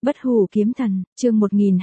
Bất hủ kiếm thần, chương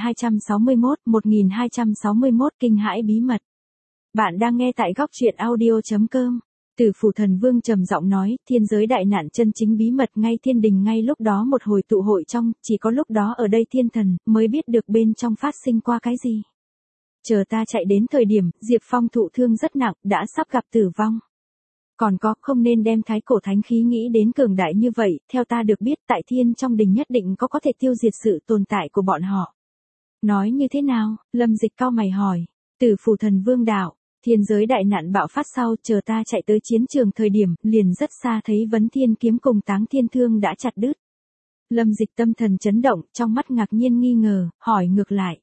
1261 kinh hãi bí mật. Bạn đang nghe tại góc truyện audio.com. Tử Phủ Thần Vương trầm giọng nói, thiên giới đại nạn chân chính bí mật ngay thiên đình ngay lúc đó một hồi tụ hội trong, chỉ có lúc đó ở đây thiên thần mới biết được bên trong phát sinh qua cái gì. Chờ ta chạy đến thời điểm, Diệp Phong thụ thương rất nặng, đã sắp gặp tử vong. Còn có, không nên đem thái cổ thánh khí nghĩ đến cường đại như vậy, theo ta được biết tại thiên trong đình nhất định có thể tiêu diệt sự tồn tại của bọn họ. Nói như thế nào? Lâm Dịch cau mày hỏi. Tử Phủ Thần Vương đạo, thiên giới đại nạn bạo phát sau, chờ ta chạy tới chiến trường thời điểm, liền rất xa thấy Vấn Thiên kiếm cùng Táng Thiên thương đã chặt đứt. Lâm Dịch tâm thần chấn động, trong mắt ngạc nhiên nghi ngờ, hỏi ngược lại.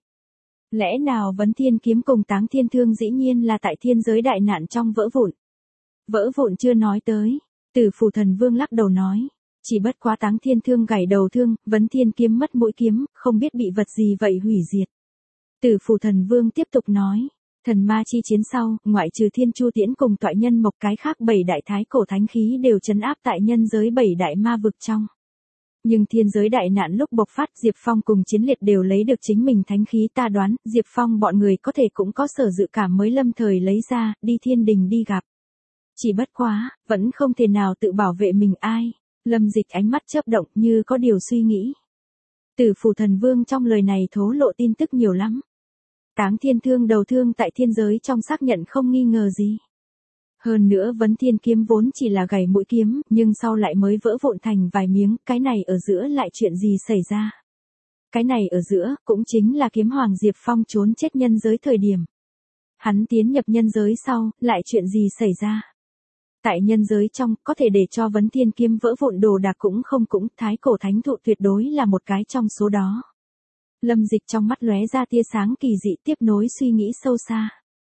Lẽ nào Vấn Thiên kiếm cùng Táng Thiên thương dĩ nhiên là tại thiên giới đại nạn trong vỡ vụn? Vỡ vụn chưa nói tới. Tử Phủ Thần Vương lắc đầu nói. Chỉ bất quá Táng Thiên thương gãy đầu thương, Vấn Thiên kiếm mất mũi kiếm, không biết bị vật gì vậy hủy diệt. Tử Phủ Thần Vương tiếp tục nói. Thần ma chi chiến sau, ngoại trừ Thiên Chu Tiễn cùng Toại Nhân Mộc cái khác 7 đại thái cổ thánh khí đều trấn áp tại nhân giới 7 đại ma vực trong. Nhưng thiên giới đại nạn lúc bộc phát, Diệp Phong cùng Chiến Liệt đều lấy được chính mình thánh khí, ta đoán, Diệp Phong bọn người có thể cũng có sở dự cảm mới lâm thời lấy ra, đi thiên đình đi gặp. Chỉ bất quá, vẫn không thể nào tự bảo vệ mình ai. Lâm Dịch ánh mắt chớp động như có điều suy nghĩ. Tử Phủ Thần Vương trong lời này thố lộ tin tức nhiều lắm. Táng Thiên thương đầu thương tại thiên giới trong xác nhận không nghi ngờ gì. Hơn nữa Vấn Thiên kiếm vốn chỉ là gãy mũi kiếm, nhưng sau lại mới vỡ vụn thành vài miếng, cái này ở giữa lại chuyện gì xảy ra? Cái này ở giữa, cũng chính là kiếm hoàng Diệp Phong trốn chết nhân giới thời điểm. Hắn tiến nhập nhân giới sau, lại chuyện gì xảy ra? Tại nhân giới trong, có thể để cho Vấn Thiên kiếm vỡ vụn đồ đạc cũng thái cổ thánh thụ tuyệt đối là một cái trong số đó. Lâm Dịch trong mắt lóe ra tia sáng kỳ dị, tiếp nối suy nghĩ sâu xa.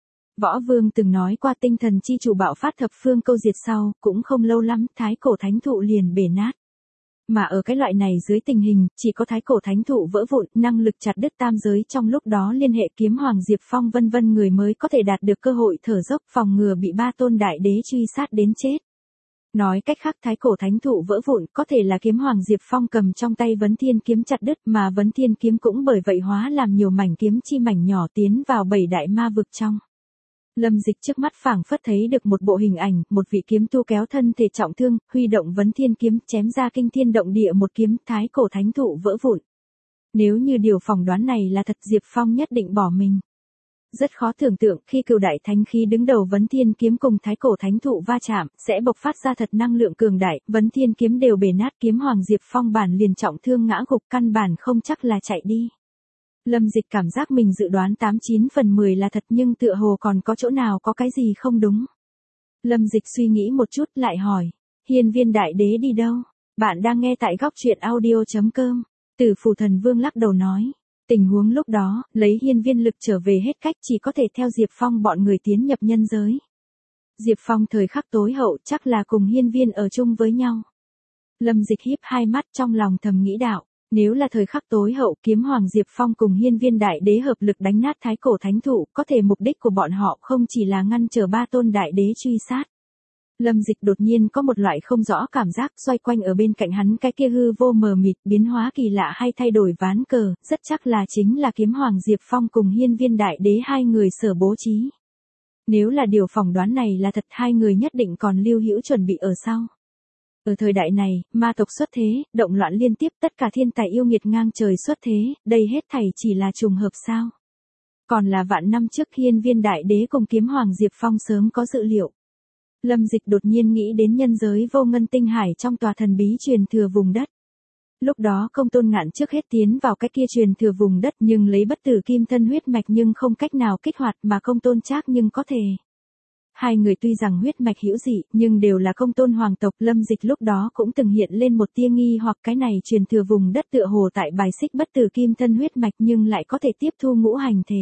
Võ Vương từng nói qua tinh thần chi chủ bạo phát thập phương câu diệt sau, cũng không lâu lắm, thái cổ thánh thụ liền bể nát. Mà ở cái loại này dưới tình hình, chỉ có thái cổ thánh thụ vỡ vụn, năng lực chặt đứt tam giới trong lúc đó liên hệ kiếm hoàng Diệp Phong vân vân người mới có thể đạt được cơ hội thở dốc, phòng ngừa bị ba tôn đại đế truy sát đến chết. Nói cách khác, thái cổ thánh thụ vỡ vụn có thể là kiếm hoàng Diệp Phong cầm trong tay Vấn Thiên kiếm chặt đứt, mà Vấn Thiên kiếm cũng bởi vậy hóa làm nhiều mảnh kiếm chi mảnh nhỏ tiến vào 7 đại ma vực trong. Lâm Dịch trước mắt phảng phất thấy được một bộ hình ảnh, một vị kiếm tu kéo thân thể trọng thương, huy động Vấn Thiên kiếm chém ra kinh thiên động địa một kiếm, thái cổ thánh thụ vỡ vụn. Nếu như điều phỏng đoán này là thật, Diệp Phong nhất định bỏ mình. Rất khó tưởng tượng khi cửu đại thánh khí đứng đầu Vấn Thiên kiếm cùng thái cổ thánh thụ va chạm, sẽ bộc phát ra thật năng lượng cường đại, Vấn Thiên kiếm đều bể nát, kiếm hoàng Diệp Phong bản liền trọng thương ngã gục, căn bản không chắc là chạy đi. Lâm Dịch cảm giác mình dự đoán 89 phần 10 là thật, nhưng tựa hồ còn có chỗ nào có cái gì không đúng. Lâm Dịch suy nghĩ một chút lại hỏi, Hiên Viên Đại Đế đi đâu? Bạn đang nghe tại góc truyện audio.com. Tử Phủ Thần Vương lắc đầu nói, tình huống lúc đó, lấy hiên viên lực trở về hết cách, chỉ có thể theo Diệp Phong bọn người tiến nhập nhân giới. Diệp Phong thời khắc tối hậu chắc là cùng hiên viên ở chung với nhau. Lâm Dịch híp hai mắt trong lòng thầm nghĩ đạo. Nếu là thời khắc tối hậu, kiếm hoàng Diệp Phong cùng hiên viên đại đế hợp lực đánh nát thái cổ thánh thụ, có thể mục đích của bọn họ không chỉ là ngăn trở ba tôn đại đế truy sát. Lâm Dịch đột nhiên có một loại không rõ cảm giác, xoay quanh ở bên cạnh hắn cái kia hư vô mờ mịt, biến hóa kỳ lạ hay thay đổi ván cờ, rất chắc là chính là kiếm hoàng Diệp Phong cùng hiên viên đại đế hai người sở bố trí. Nếu là điều phỏng đoán này là thật, hai người nhất định còn lưu hữu chuẩn bị ở sau. Ở thời đại này, ma tộc xuất thế, động loạn liên tiếp, tất cả thiên tài yêu nghiệt ngang trời xuất thế, đây hết thảy chỉ là trùng hợp sao? Còn là vạn năm trước hiên viên đại đế cùng kiếm hoàng Diệp Phong sớm có dự liệu. Lâm Dịch đột nhiên nghĩ đến nhân giới vô ngân tinh hải trong tòa thần bí truyền thừa vùng đất. Lúc đó Công Tôn Ngạn trước hết tiến vào cái kia truyền thừa vùng đất, nhưng lấy bất tử kim thân huyết mạch nhưng không cách nào kích hoạt, mà Công Tôn Trác nhưng có thể. Hai người tuy rằng huyết mạch hữu dị, nhưng đều là Công Tôn hoàng tộc. Lâm Dịch lúc đó cũng từng hiện lên một tia nghi hoặc, cái này truyền thừa vùng đất tựa hồ tại bài xích bất tử kim thân huyết mạch nhưng lại có thể tiếp thu ngũ hành thể.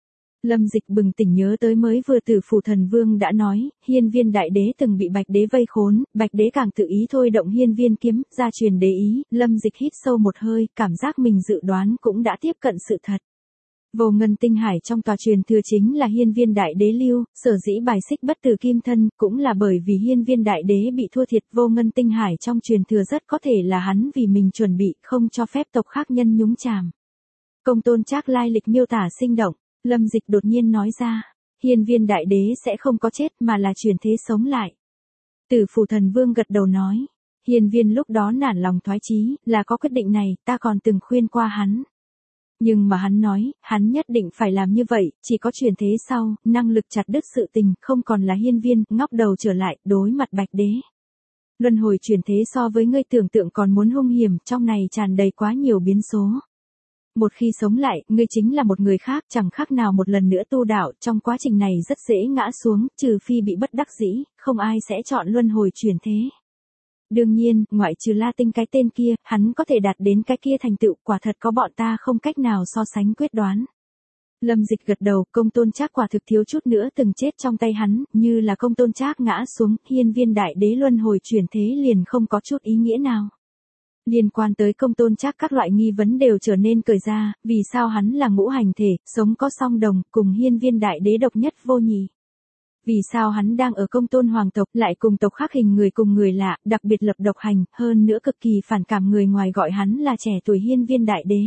Lâm Dịch bừng tỉnh nhớ tới mới vừa Tử Phủ Thần Vương đã nói, hiên viên đại đế từng bị Bạch Đế vây khốn, Bạch Đế càng tự ý thôi động hiên viên kiếm, ra truyền đế ý. Lâm Dịch hít sâu một hơi, cảm giác mình dự đoán cũng đã tiếp cận sự thật. Vô ngân tinh hải trong tòa truyền thừa chính là hiên viên đại đế lưu, sở dĩ bài xích bất tử kim thân, cũng là bởi vì hiên viên đại đế bị thua thiệt. Vô ngân tinh hải trong truyền thừa rất có thể là hắn vì mình chuẩn bị, không cho phép tộc khác nhân nhúng chàm. Công tôn Trác lai lịch miêu tả sinh động, Lâm Dịch đột nhiên nói ra, hiên viên đại đế sẽ không có chết mà là chuyển thế sống lại. Tử Phủ Thần Vương gật đầu nói, hiên viên lúc đó nản lòng thoái chí, là có quyết định này, ta còn từng khuyên qua hắn. Nhưng mà hắn nói, hắn nhất định phải làm như vậy, chỉ có chuyển thế sau, năng lực chặt đứt sự tình, không còn là hiên viên, ngóc đầu trở lại, đối mặt Bạch Đế. Luân hồi chuyển thế so với ngươi tưởng tượng còn muốn hung hiểm, trong này tràn đầy quá nhiều biến số. Một khi sống lại, ngươi chính là một người khác, chẳng khác nào một lần nữa tu đạo, trong quá trình này rất dễ ngã xuống, trừ phi bị bất đắc dĩ, không ai sẽ chọn luân hồi chuyển thế. Đương nhiên, ngoại trừ La Tinh cái tên kia, hắn có thể đạt đến cái kia thành tựu, quả thật có bọn ta không cách nào so sánh quyết đoán. Lâm Dịch gật đầu, công tôn Trác quả thực thiếu chút nữa từng chết trong tay hắn, như là công tôn Trác ngã xuống, hiên viên đại đế luân hồi chuyển thế liền không có chút ý nghĩa nào. Liên quan tới công tôn Trác các loại nghi vấn đều trở nên cởi ra, vì sao hắn là ngũ hành thể, sống có song đồng, cùng hiên viên đại đế độc nhất vô nhị. Vì sao hắn đang ở công tôn hoàng tộc lại cùng tộc khác hình người cùng người lạ, đặc biệt lập độc hành, hơn nữa cực kỳ phản cảm người ngoài gọi hắn là trẻ tuổi hiên viên đại đế.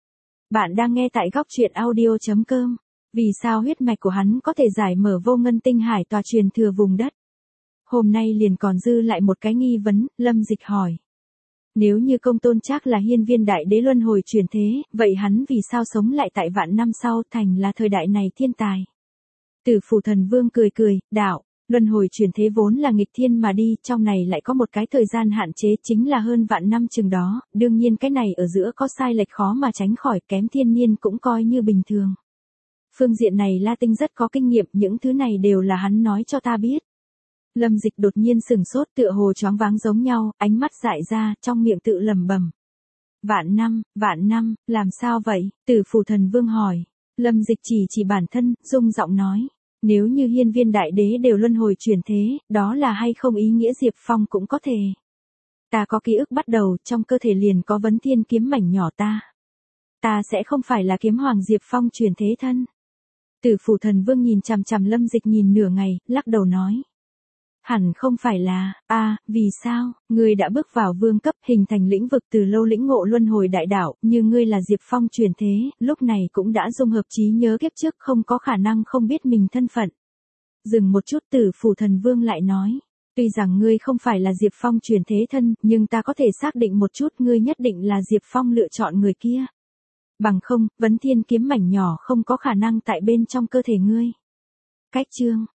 Bạn đang nghe tại góc truyện audio.com. Vì sao huyết mạch của hắn có thể giải mở vô ngân tinh hải tòa truyền thừa vùng đất? Hôm nay liền còn dư lại một cái nghi vấn, Lâm Dịch hỏi. Nếu như công tôn Trác là hiên viên đại đế luân hồi chuyển thế, vậy hắn vì sao sống lại tại vạn năm sau thành là thời đại này thiên tài? Tử Phủ Thần Vương cười cười, đạo, luân hồi chuyển thế vốn là nghịch thiên mà đi, trong này lại có một cái thời gian hạn chế chính là hơn vạn năm chừng đó, đương nhiên cái này ở giữa có sai lệch khó mà tránh khỏi, kém thiên niên cũng coi như bình thường. Phương diện này La Tinh rất có kinh nghiệm, những thứ này đều là hắn nói cho ta biết. Lâm Dịch đột nhiên sửng sốt tựa hồ choáng váng giống nhau, ánh mắt dại ra, trong miệng tự lẩm bẩm. Vạn năm, làm sao vậy? Tử Phủ Thần Vương hỏi. Lâm Dịch chỉ bản thân, rung giọng nói. Nếu như hiên viên đại đế đều luân hồi chuyển thế, đó là hay không ý nghĩa Diệp Phong cũng có thể. Ta có ký ức bắt đầu, trong cơ thể liền có vấn thiên kiếm mảnh nhỏ ta. Ta sẽ không phải là kiếm hoàng Diệp Phong chuyển thế thân. Tử Phủ Thần Vương nhìn chằm chằm Lâm Dịch nhìn nửa ngày, lắc đầu nói. Hẳn không phải là, vì sao, ngươi đã bước vào vương cấp hình thành lĩnh vực từ lâu lĩnh ngộ luân hồi đại đạo, như ngươi là Diệp Phong chuyển thế, lúc này cũng đã dung hợp trí nhớ kiếp trước không có khả năng không biết mình thân phận. Dừng một chút Tử Phủ Thần Vương lại nói, tuy rằng ngươi không phải là Diệp Phong chuyển thế thân, nhưng ta có thể xác định một chút ngươi nhất định là Diệp Phong lựa chọn người kia. Bằng không, vấn thiên kiếm mảnh nhỏ không có khả năng tại bên trong cơ thể ngươi. Cách chương